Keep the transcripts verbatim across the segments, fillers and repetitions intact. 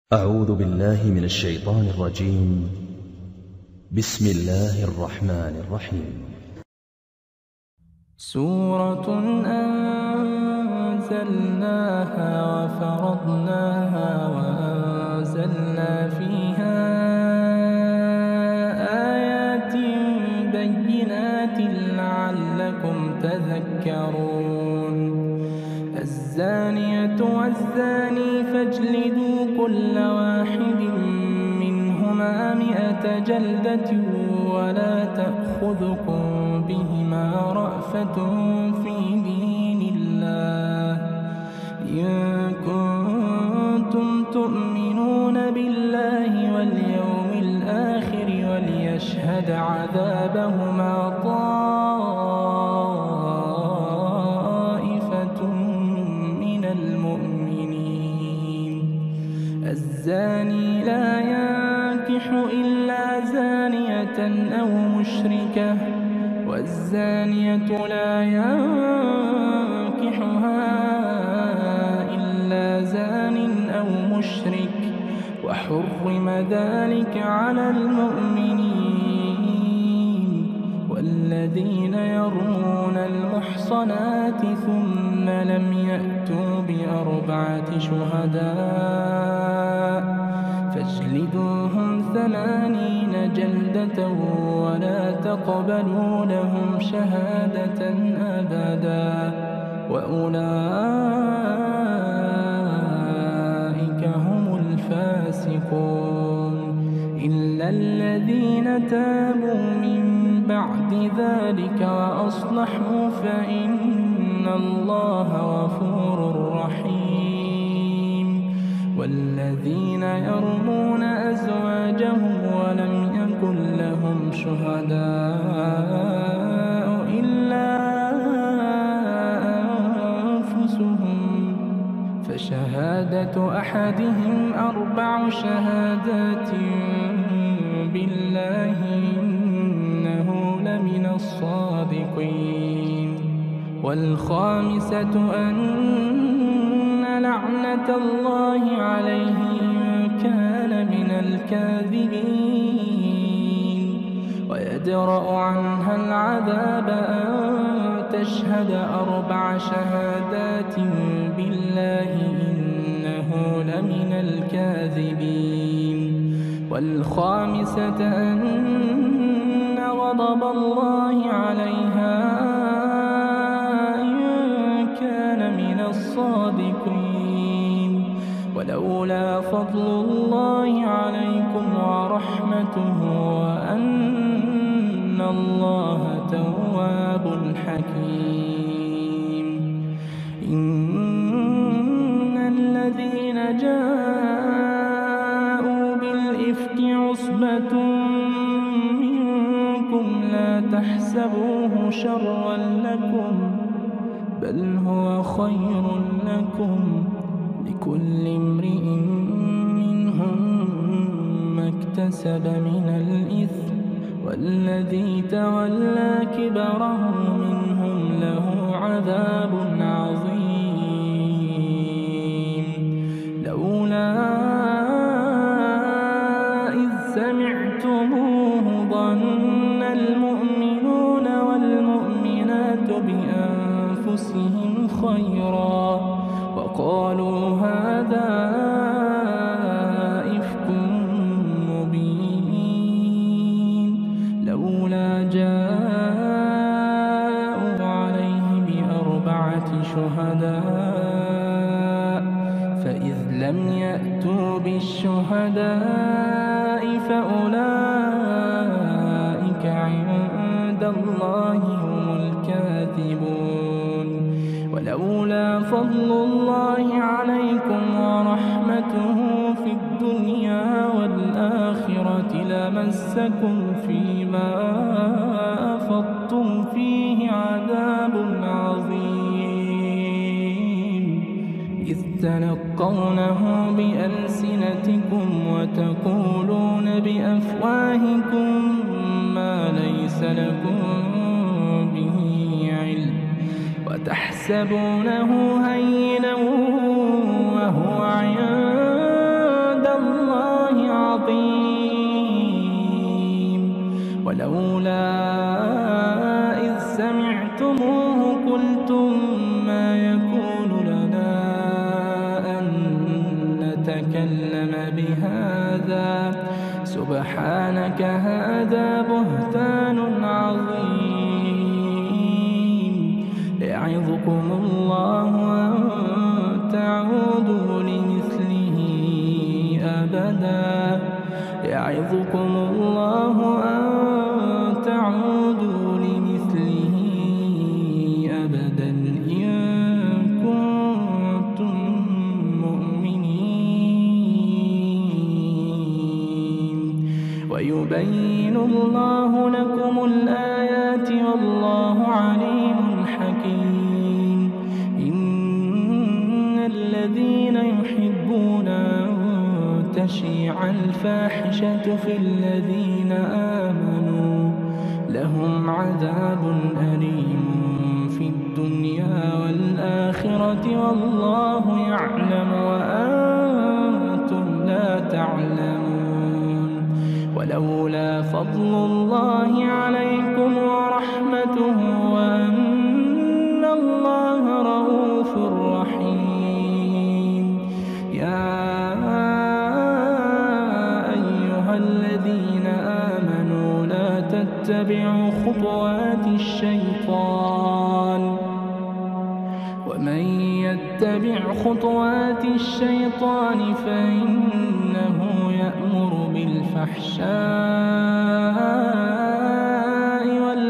أعوذ بالله من الشيطان الرجيم. بسم الله الرحمن الرحيم. سورة أنزلناها وفرضناها وأنزلنا فيها آيات بينات لعلكم تذكرون. الزانية والزاني فاجلدوا كل واحد منهما مئة جلدة ولا تأخذكم بهما رأفة في دين الله إن كنتم تؤمنون بالله واليوم الآخر وليشهد عذابهما طائفة من المؤمنين. الزاني لا ينكح إلا زانية أو مشركة والزانية لا ينكحها إلا زان أو مشرك وحرم ذلك على المؤمنين. والذين يرمون المحصنات ثم لم يأتوا بأربعة شهداء فاجلدوهم ثمانين جلدة ولا تقبلوا لهم شهادة أبدا وأولئك هم الفاسقون. إلا الذين تابوا من بعد ذلك وأصلحوا فإن الله غفور رحيم. والذين يرمون أزواجهم ولم يكن لهم شهداء إلا أنفسهم فشهادة أحدهم أربع شهادات بالله إنه لمن الصادقين. والخامسة أن لعنة الله عليه إن كان من الكاذبين. ويدرأ عنها العذاب أن تشهد أربع شهادات بالله إنه لمن الكاذبين. والخامسة أن غضب الله عليها إن كان من الصادقين. ولولا فضل الله عليكم ورحمته وأن الله تواب حكيم. إن الذين جاءوا بالإفك عصبة منكم لا تحسبوه شرا لكم بل هو خير لكم لكل امرئ منهم ما اكتسب من الإثم والذي تولى كبره منهم له عذاب عظيم. لولا إذ سمعتموه ظن المؤمنون والمؤمنات بأنفسهم خيرا وقالوا هذا إفك مبين. لولا جاءوا عليه بأربعة شهداء فإذ لم يأتوا بالشهداء فأولئك عند الله هم الكاذبون. ولولا فضل الله عليكم ورحمته في الدنيا والآخرة لمسكم فيما أفضتم فيه عذاب عظيم إذ تلقونه بألسنتكم وتقولون بأفواهكم ما ليس لكم به علم وتحسبونه هينا وهو عند ولولا إذ سمعتموه قلتم ما يكون لنا أن نتكلم بهذا سبحانك هذا بهتان عظيم يعظكم الله أن تعودوا لمثله أبدا يعظكم الله أن تعودوا لمثله أبدا إن كنتم مؤمنين ويبين الله لكم الآيات والله عليم حكيم إن الذين يحبون أن تشيع الفاحشة في الذين آمنوا لهم عذاب أليم في الدنيا والآخرة والله يعلم وأنتم لا تعلمون ولولا فضل الله عليكم ورحمته وأن الله رؤوف رحيم يا الذين آمنوا لا تتبعوا خطوات الشيطان ومن يتبع خطوات الشيطان فإنه يأمر بالفحشاء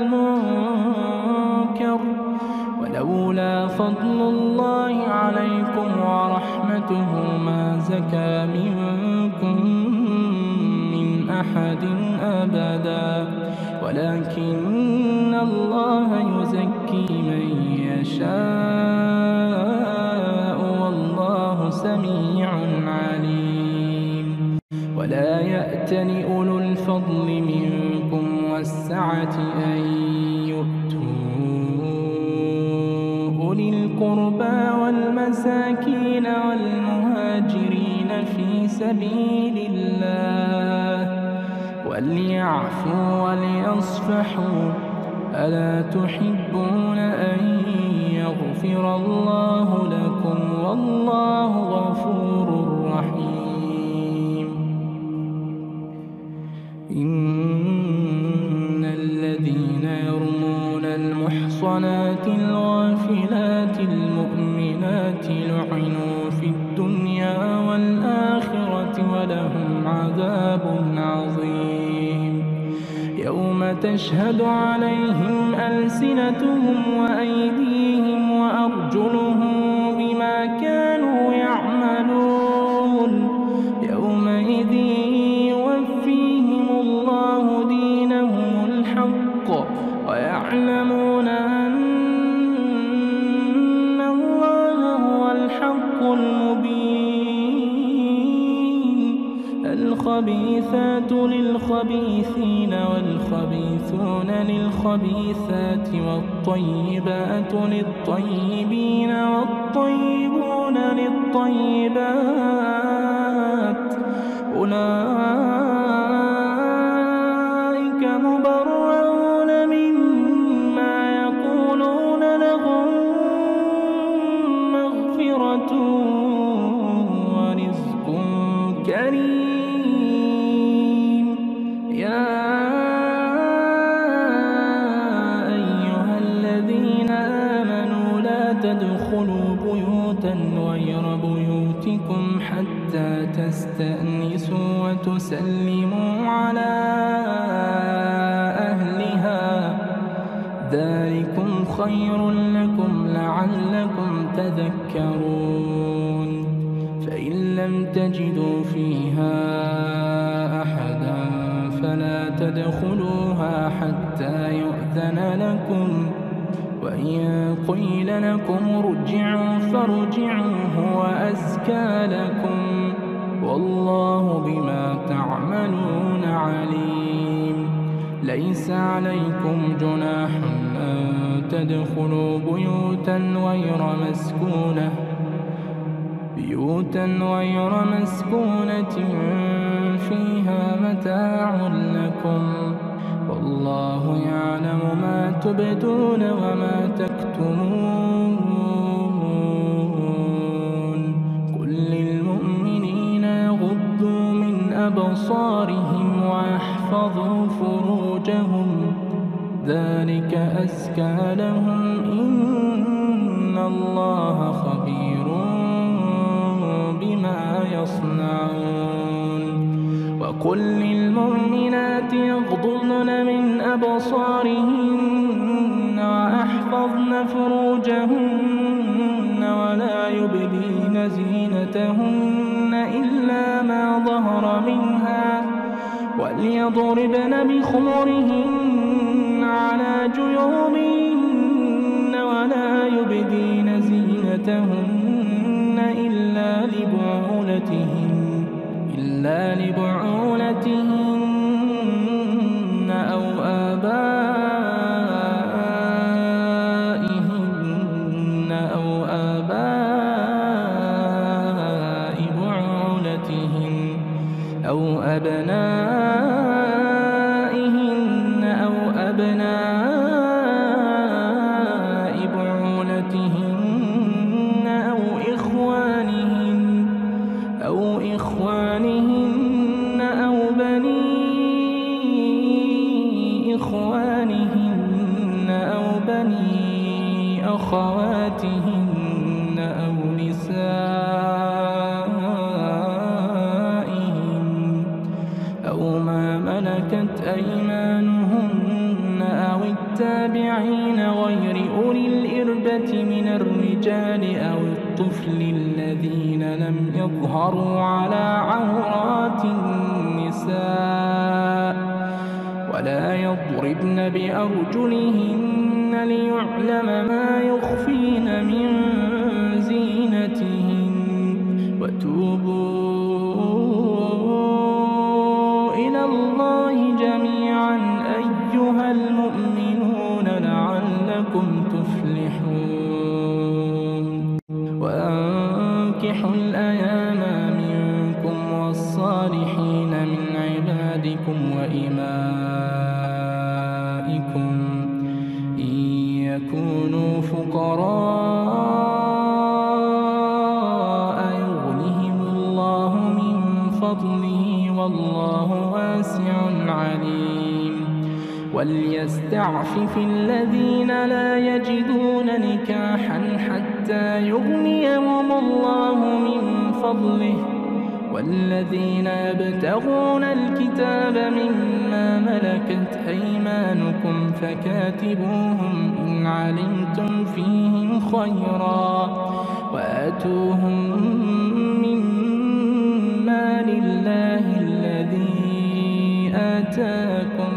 والمنكر ولولا فضل الله عليكم ورحمته ما زكى منكم أحد أبدا ولكن الله يزكي من يشاء والله سميع عليم ولا يأتل أولو الفضل منكم والسعة أن يؤتوا أولي القربى والمساكين والمهاجرين في سبيل الله وليعفوا وليصفحوا ألا تحبون أن يغفر الله لكم والله غفور رحيم إن الذين يرمون المحصنات الغافلات المؤمنات لعنوا في الدنيا والآخرة ولهم عذاب عظيم يوم تشهد عليهم ألسنتهم وأيديهم وأرجلهم بما كانوا يعملون يومئذ يوفيهم الله دينهم الحق ويعلمون أن الله هو الحق المبين الخبيثات للخبيثين والخبيثون للخبيثات والطيبات للطيبين والطيبون للطيبات أولئك مبرؤون مما يقولون لهم مغفرة ورزق كريم يا أيها الذين آمنوا لا تدخلوا بيوتا غير بيوتكم حتى تستأنسوا وتسلموا على أهلها ذلكم خير لكم لعلكم تذكرون فإن لم تجدوا فيها أحدا فلا تدخلوها حتى يؤذن لكم وإن قيل لكم ارجعوا فارجعوا هو أزكى لكم والله بما تعملون عليم ليس عليكم جناح أن تدخلوا بيوتا غير مسكونة بيوتا غير مسكونة فيها متاع لكم والله يعلم ما تبدون وما تكتمون قل للمؤمنين يغضوا من أبصارهم ويحفظوا فروجهم ذلك أزكى لهم إن الله خبير بما يصنعون وقل للمؤمنات يغضضن من أبصارهن ويحفظن فروجهن ولا يبدين زينتهن إلا ما ظهر منها وليضربن بخمرهن على جيوبهن ولا يبدين زينتهن إلا لبعولتهن إلا لبعولتهن أو آبائهن أو آباء بعولتهن أو أبنائهن أو أبناء بعولتهن أو إخوانهن أو إخوانهن أو بني إخوانهن أو بني أخواتهن أو نسائهن أو ما ملكت أيمانهن أو التابعين غير أولي الإربة من الرجال أو الطفل الذين لم يظهروا على عورات النساء ولا يضربن بأرجلهن ليعلم ما يخفين من زينتهن وتوبوا إلى الله جميعا أيها المؤمنون لعلكم تفلحون وأنكحوا الأيام منكم والصالحين من عبادكم وإمائكم إن يكونوا فقراء يغنهم الله من فضله والله واسع عليم وليستعفف الذين لا يجدون نكاحا حتى يغنيهم الله من فضله والذين يبتغون الكتاب مما ملكت أيمانكم فكاتبوهم إن علمتم فيهم خيرا وآتوهم مما لله الذي آتاكم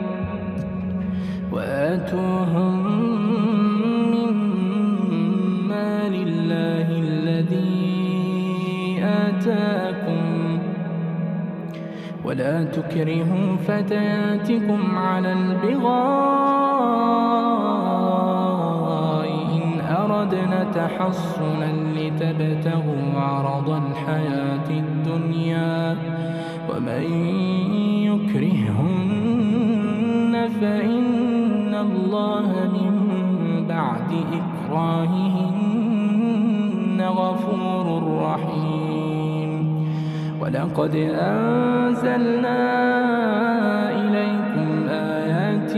وآتوهم مما لله الذي آتاكم ولا تكرهوا فتياتكم على البغاء إن أردنا تحصنا لتبتغوا عرض الحياة الدنيا ومن يكرهن فإن الله من بعد إكراههن غفور رحيم ولقد أنزلنا إليكم آيات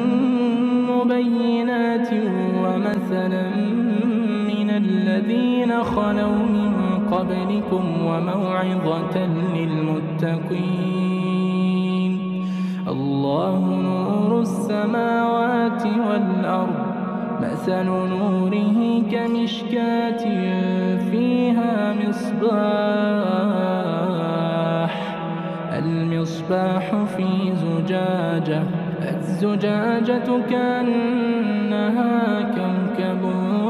مبينات ومثلا من الذين خلوا من قبلكم وموعظة للمتقين الله نور السماوات والأرض مثل نوره كمشكاة فيها مصباح المصباح في زجاجة الزجاجة كأنها كوكب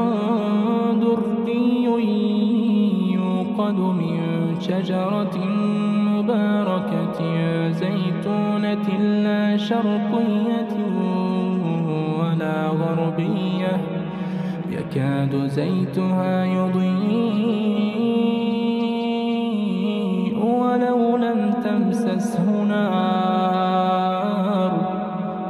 دري يوقد من شجرة مباركة زيتونة لا شرقية ولا غربية يكاد زيتها يضيء ولو لم تمسسه نار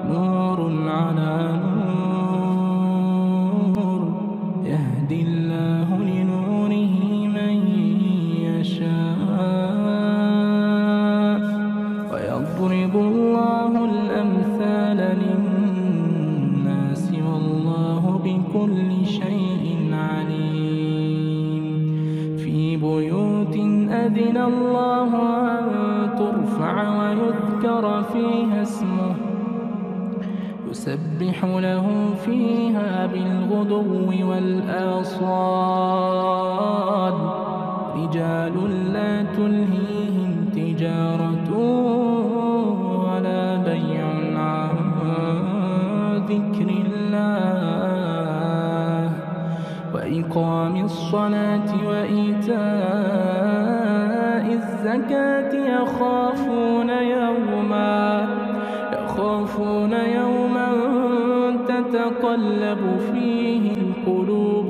الله أن ترفع ويذكر فيها اسمه يسبح له فيها بالغدو والآصال رجال لا تلهيهم تجارة ولا بيع عن ذكر الله وإقام الصلاة وإيتاء الزكاة يخافون يوما يخافون يوما تتقلب فيه القلوب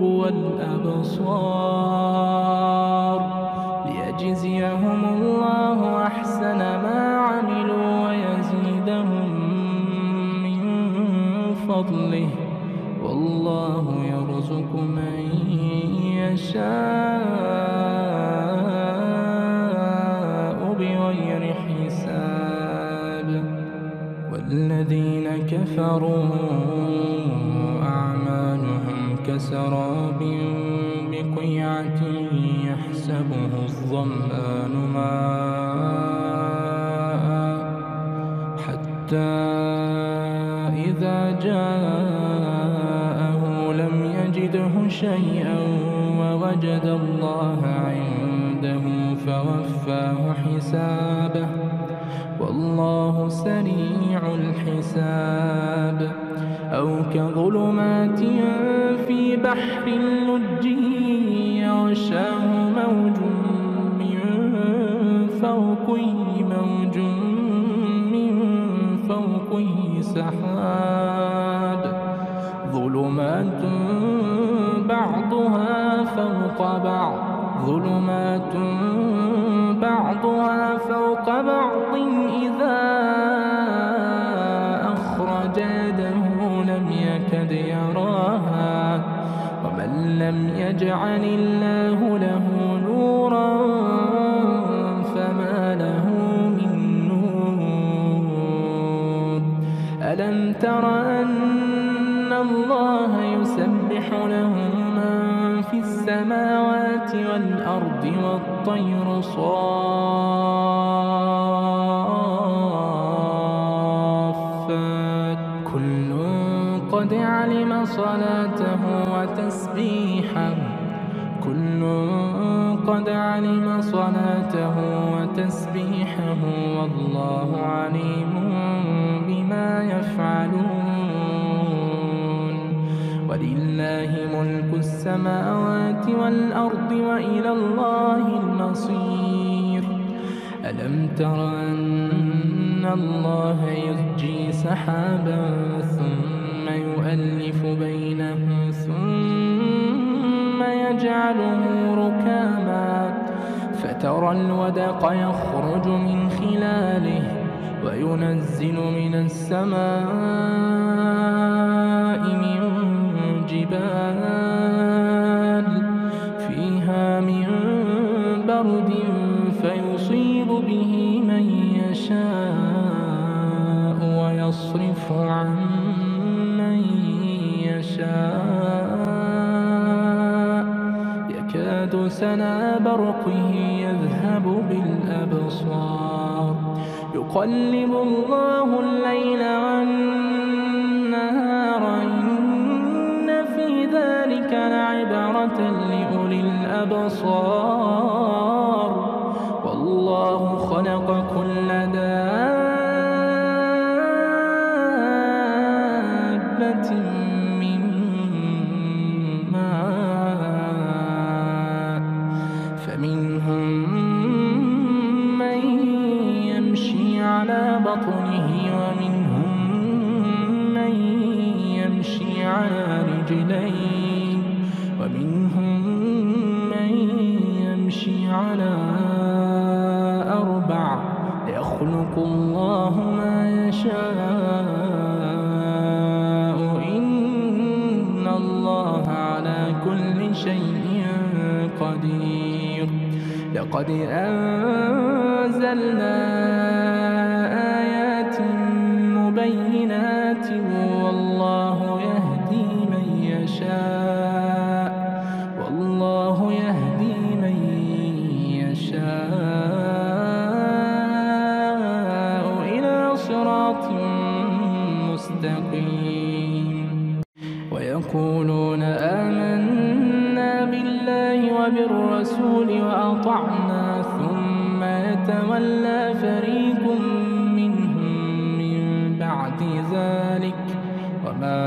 والأبصار ليجزيهم الله أحسن ما عملوا ويزيدهم من فضله والله يرزق من يشاء بغير حساب والذين كفروا أعمالهم كسراب بقيعة يحسبه الظمآن ماء حتى إذا جاءه لم يجده شيئا ووجد الله عنده فوفاه حسابه والله سريع الحساب أو كظلمات في بحر لجي يغشاه موج من فوقه موج من فوقه سحاب ظلمات بعضها فوق بعض ظلمات بعضها فوق بعض إذا أخرج يده لم يكد يراها ومن لم يجعل الله له نورا فما له من نور ألم تر أن الله يسبح له من في السماوات والأرض والطير صافات كل قد علم صلاته وتسبيحه كل قد علم صلاته وتسبيحه والله عليم بما يفعلون ولله ملك السماوات والأرض وإلى الله المصير ألم تر أن الله يزجي سحابا ثم يؤلف بينه ثم يجعله ركاما فترى الودق يخرج من خلاله وينزل من السماء من جبال فيها من برد فيصيب به من يشاء ويصرف عن من يشاء يكاد سنا برقه يذهب بالأبصار يقلب الله الليل والنهار إن في ذلك لعبرة لأولي الأبصار والله خلق كل دابة من ماء فمنهم من يمشي على بطنه ومنهم من يمشي على رجلين ومنهم من يمشي على أربع يخلق الله ما يشاء إن الله على كل شيء قدير لقد أنزلنا آيات مبينات والله يهدي من يشاء والله يهدي من يشاء الرسول وأطعنا ثم يتولى فريق منهم من بعد ذلك وما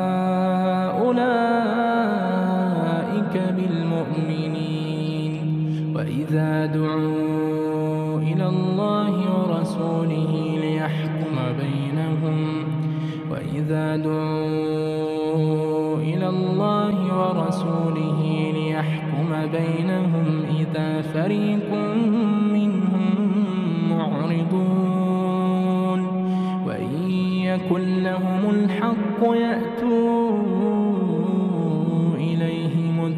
أولئك بالمؤمنين. وإذا دعوا إلى الله ورسوله ليحكم بينهم وإذا دعوا إلى الله ورسوله ليحكم بينهم إذا فريق منهم معرضون وإن يكن لهم الحق يأتوا إليه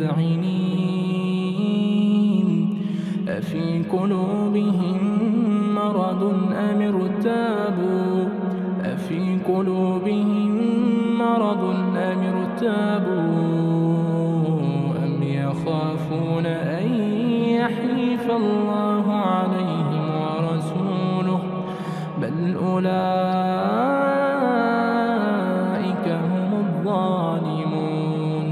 مذعنين. أفي قلوبهم مرض أم ارتابوا أفي قلوبهم مرض أم ارتابوا أم يخافون أن يحيف الله عليهم ورسوله بل أولئك هم الظالمون.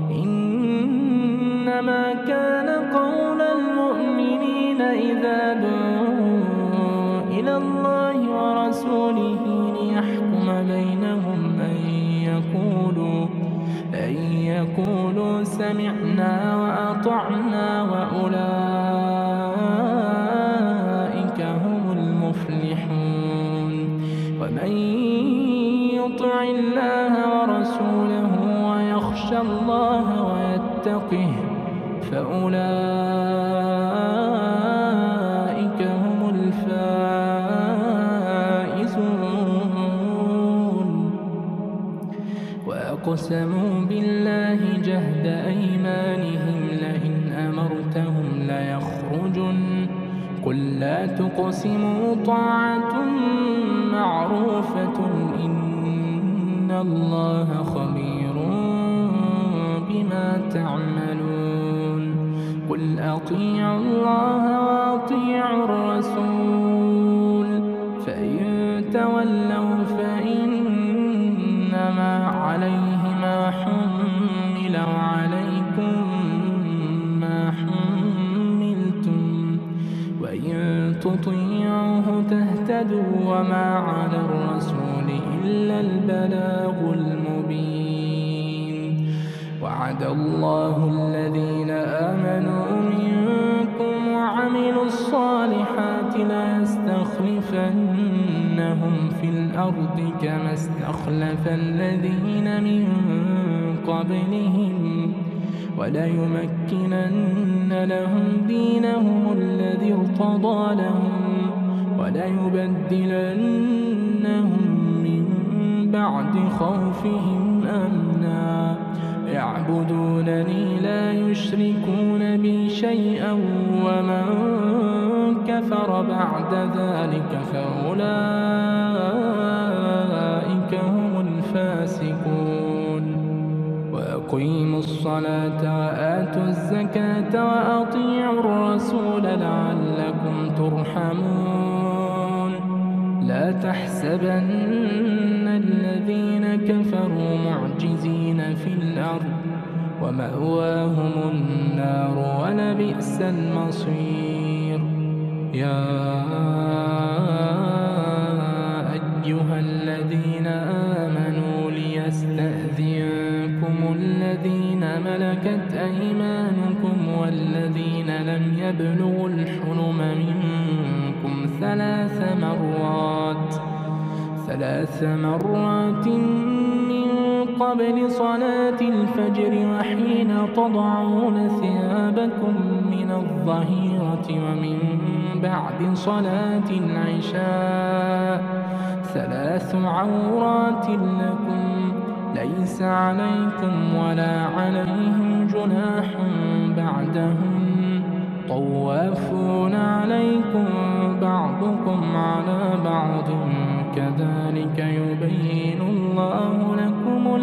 إنما كان قول المؤمنين إذا دعوا إلى الله ورسوله ليحكم بينهم أن يقولوا أن يقولوا سمعنا وأطعنا وأولئك هم المفلحون. ومن يطع الله ورسوله ويخشى الله ويتقه فأولئك هم الفائزون. وأقسموا بالله جهد أيمانهم لئن أمرتهم ليخرجن قل لا تقسموا طاعة معروفة إن الله خبير بما تعملون. قل أطيعوا الله وأطيعوا الرسول فإن تولوا فإنما عليه ما حمل وعليكم ما حملتم وإن تطيعوه تهتدوا وما على الرسول إلا البلاغ المبين. وعد الله الذين آمنوا منكم وعملوا الصالحات ليستخلفنهم في الأرض كما استخلف الذين من قبلهم وليمكنن لهم دينهم الذي ارتضى لهم وليبدلنهم من بعد خوفهم أمنا يعبدونني لا يشركون بي شيئا ومن كفر بعد ذلك فأولئك هم الفاسقون. وأقيموا الصلاة وآتوا الزكاة وأطيعوا الرسول لعلكم ترحمون. لا تحسبن الذين كفروا معجزين في الأرض ومأواهم النار ولبئس المصير. يا أيها الذين آمنوا ليستأذنكم الذين ملكت أيمانكم والذين لم يبلغوا الحلم منكم ثلاث مرات ثلاث مرات من قبل صلاة الفجر وحين تضعون ثيابكم من الظهيرة ومن بعد صلاة العشاء ثلاث عورات لكم ليس عليكم ولا عليهم جناح بعدهم طوافون عليكم بعضكم على بعض كذلك يبين الله لكم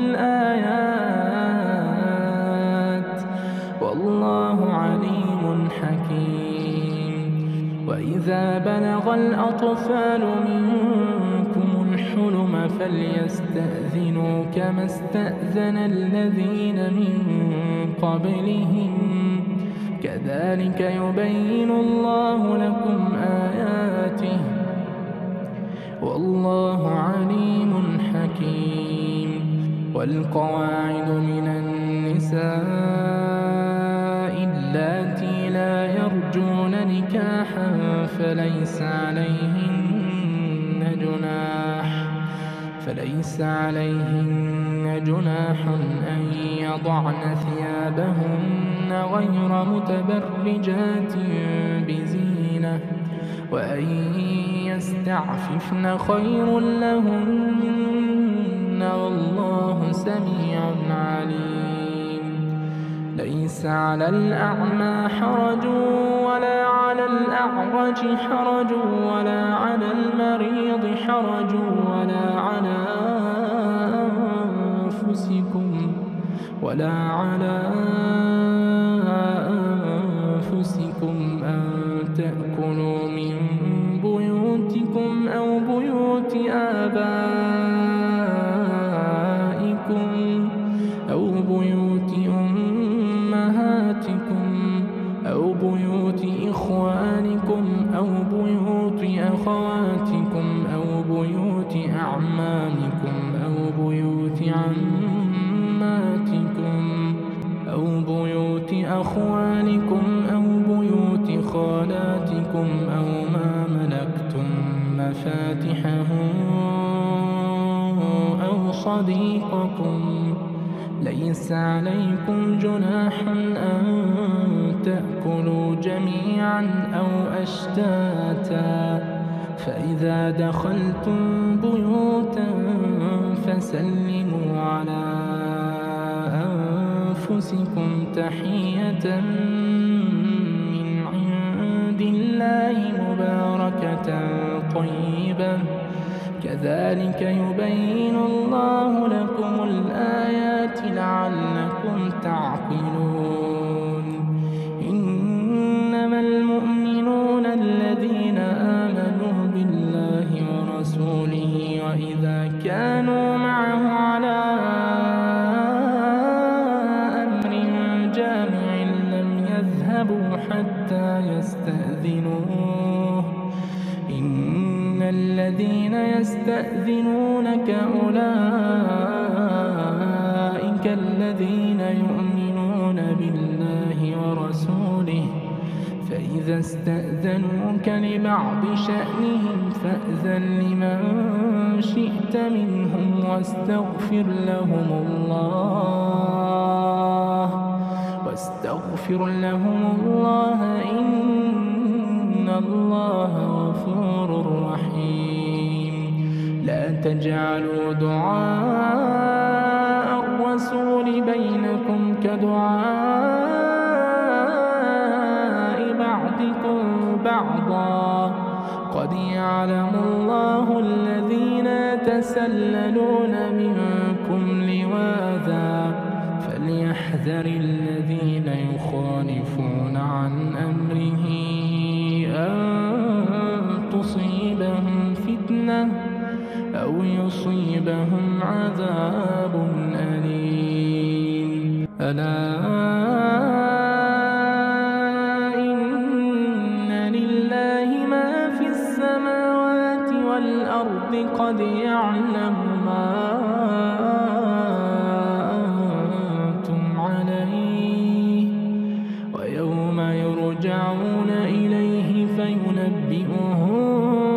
الآيات والله عليم حكيم. وإذا بلغ الأطفال منكم الحلم فليستأذنوا كما استأذن الذين من قبلهم كذلك كذلك يبين الله لكم آياته والله عليم حكيم. والقواعد من النساء اللاتي لا يرجون نكاحا فليس عليهن جناح فليس عليهن جناح أن يضعن ثيابهن غير متبرجات بزينة وأن يستعففن خير لهن والله سميع عليم. ليس على الأعمى حرج ولا على الأعرج حرج ولا على المريض حرج ولا على أنفسكم ولا على أنفسكم أن تأكلوا من بيوتكم أو بيوت آبائكم أو بيوت أمهاتكم أو بيوت إخوانكم أو بيوت أخواتكم أو بيوت أعمامكم أو بيوت عماتكم أو بيوت أخوالكم أو بيوت خالاتكم أو ما ملكتم مفاتحه أو صديقكم. ليس عليكم جناح أن تأكلوا جميعا أو أشتاتا فإذا دخلتم بيوتا فسلموا على أنفسكم تحية من عند الله مباركة طيبة كذلك يبين الله لكم الآيات لعلكم تعقلون. إنما المؤمنون الذين آمنوا بالله ورسوله وإذا كانوا معه على أمر جامع لم يذهبوا حتى يستأذنوه إن الذين يستأذنونك أولئك الذين يؤمنون بالله ورسوله فإذا استأذنوك لبعض شأنهم فأذن لمن شئت منهم واستغفر لهم الله واستغفر لهم الله إن الله غفور رحيم. لا تجعلوا دعاء الرسول بينكم كدعاء بعضكم بعضا قد يعلم الله الذين يتسللون منكم لواذا فليحذر الذين يخالفون عن أمره أن تصيبهم فتنة أو يصيبهم عذاب أليم. ألا إن لله ما في السماوات والأرض قد يعلم ما أنتم عليه ويوم يرجعون إليه فينبئهم